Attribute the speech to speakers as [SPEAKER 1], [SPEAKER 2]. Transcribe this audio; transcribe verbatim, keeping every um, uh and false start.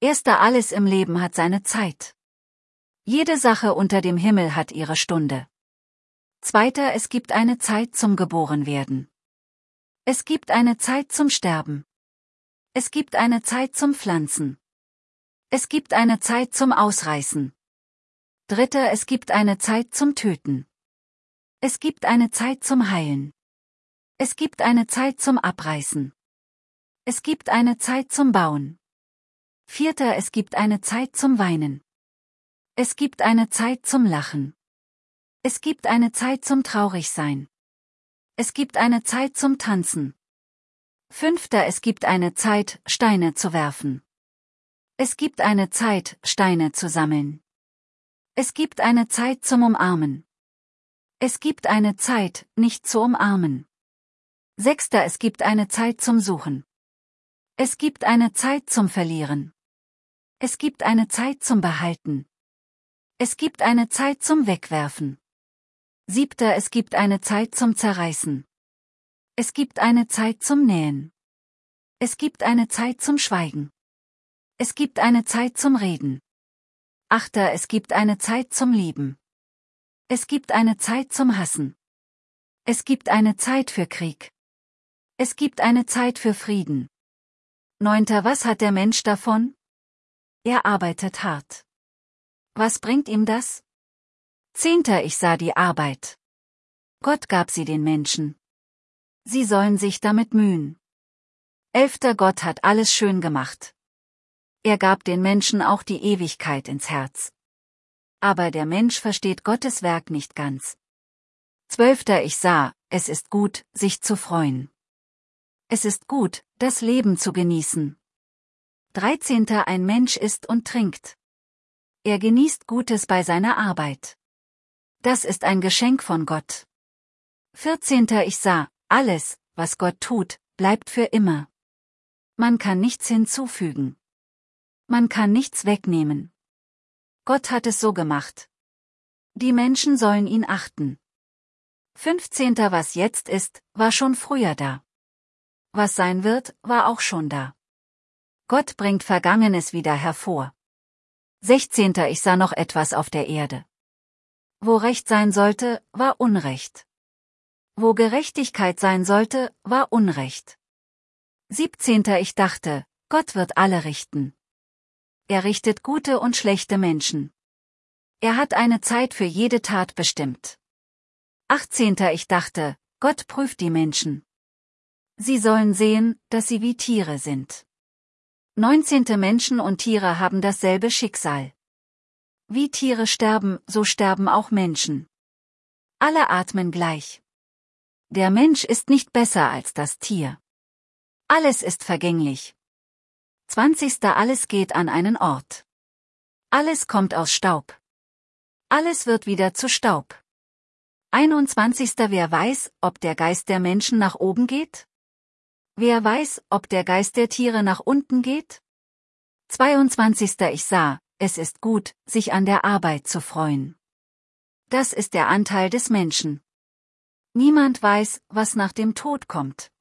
[SPEAKER 1] Erster, alles im Leben hat seine Zeit. Jede Sache unter dem Himmel hat ihre Stunde. Zweiter, es gibt eine Zeit zum Geborenwerden. Es gibt eine Zeit zum Sterben. Es gibt eine Zeit zum Pflanzen. Es gibt eine Zeit zum Ausreißen. Dritter, es gibt eine Zeit zum Töten. Es gibt eine Zeit zum Heilen. Es gibt eine Zeit zum Abreißen. Es gibt eine Zeit zum Bauen. Vierter, es gibt eine Zeit zum Weinen. Es gibt eine Zeit zum Lachen. Es gibt eine Zeit zum Traurigsein. Es gibt eine Zeit zum Tanzen. Fünfter, es gibt eine Zeit, Steine zu werfen. Es gibt eine Zeit, Steine zu sammeln. Es gibt eine Zeit zum Umarmen. Es gibt eine Zeit, nicht zu umarmen. Sechster, es gibt eine Zeit zum Suchen. Es gibt eine Zeit zum Verlieren. Es gibt eine Zeit zum Behalten. Es gibt eine Zeit zum Wegwerfen. Siebter, es gibt eine Zeit zum Zerreißen. Es gibt eine Zeit zum Nähen. Es gibt eine Zeit zum Schweigen. Es gibt eine Zeit zum Reden. Achter, es gibt eine Zeit zum Lieben. Es gibt eine Zeit zum Hassen. Es gibt eine Zeit für Krieg. Es gibt eine Zeit für Frieden. Neunter, was hat der Mensch davon? Er arbeitet hart. Was bringt ihm das? Zehnter, ich sah die Arbeit. Gott gab sie den Menschen. Sie sollen sich damit mühen. Elfter, Gott hat alles schön gemacht. Er gab den Menschen auch die Ewigkeit ins Herz. Aber der Mensch versteht Gottes Werk nicht ganz. Zwölfter, ich sah, es ist gut, sich zu freuen. Es ist gut, das Leben zu genießen. Dreizehnter, ein Mensch isst und trinkt. Er genießt Gutes bei seiner Arbeit. Das ist ein Geschenk von Gott. Vierzehnter, ich sah, alles, was Gott tut, bleibt für immer. Man kann nichts hinzufügen. Man kann nichts wegnehmen. Gott hat es so gemacht. Die Menschen sollen ihn achten. Fünfzehnter, was jetzt ist, war schon früher da. Was sein wird, war auch schon da. Gott bringt Vergangenes wieder hervor. Sechzehnter, ich sah noch etwas auf der Erde. Wo Recht sein sollte, war Unrecht. Wo Gerechtigkeit sein sollte, war Unrecht. Siebzehnter, ich dachte, Gott wird alle richten. Er richtet gute und schlechte Menschen. Er hat eine Zeit für jede Tat bestimmt. Achtzehnter, ich dachte, Gott prüft die Menschen. Sie sollen sehen, dass sie wie Tiere sind. Neunzehnter, Menschen und Tiere haben dasselbe Schicksal. Wie Tiere sterben, so sterben auch Menschen. Alle atmen gleich. Der Mensch ist nicht besser als das Tier. Alles ist vergänglich. Zwanzigster, alles geht an einen Ort. Alles kommt aus Staub. Alles wird wieder zu Staub. Einundzwanzigster, wer weiß, ob der Geist der Menschen nach oben geht? Wer weiß, ob der Geist der Tiere nach unten geht? Zweiundzwanzigster, ich sah, es ist gut, sich an der Arbeit zu freuen. Das ist der Anteil des Menschen. Niemand weiß, was nach dem Tod kommt.